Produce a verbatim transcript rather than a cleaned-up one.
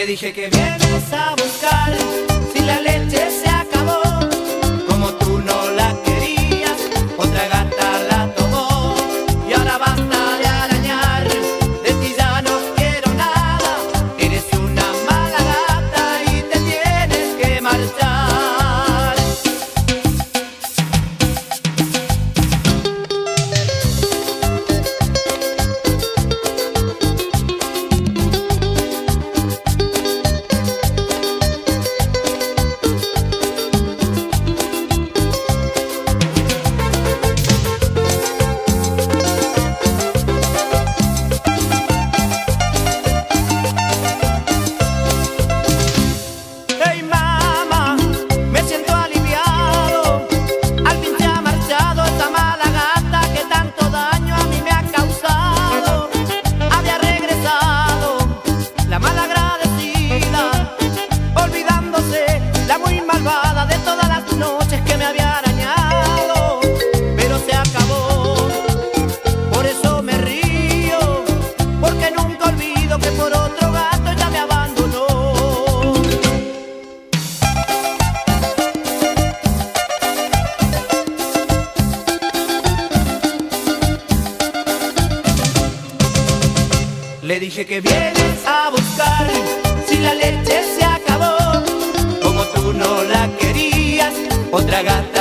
Le dije que vienes a buscar si la leche se acabó. Como tú no la querías, otra gata la tomó. Y ahora basta de arañar, de ti ya no quiero nada. Eres una mala gata y te tienes que marchar. Le dije que vienes a buscar si la leche se acabó. Como tú no la querías, otra gata